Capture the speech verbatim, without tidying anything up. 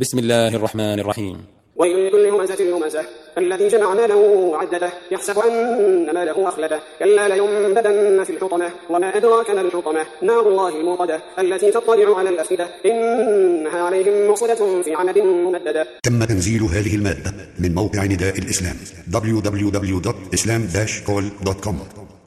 بسم الله الرحمن الرحيم. ويل لكل همزة لمزة الذي جمع ماله وعدده يحسب أن ماله أخلده كلا لينبذن في الحطمة وما أدراك ما الحطمة نار الله الموقدة التي تطلع على الأفئدة إنها عليهم موصدة في عمد ممددة. تم تنزيل هذه المادة من موقع نداء الإسلام دبليو دبليو دبليو دوت إسلام داش كول دوت كوم.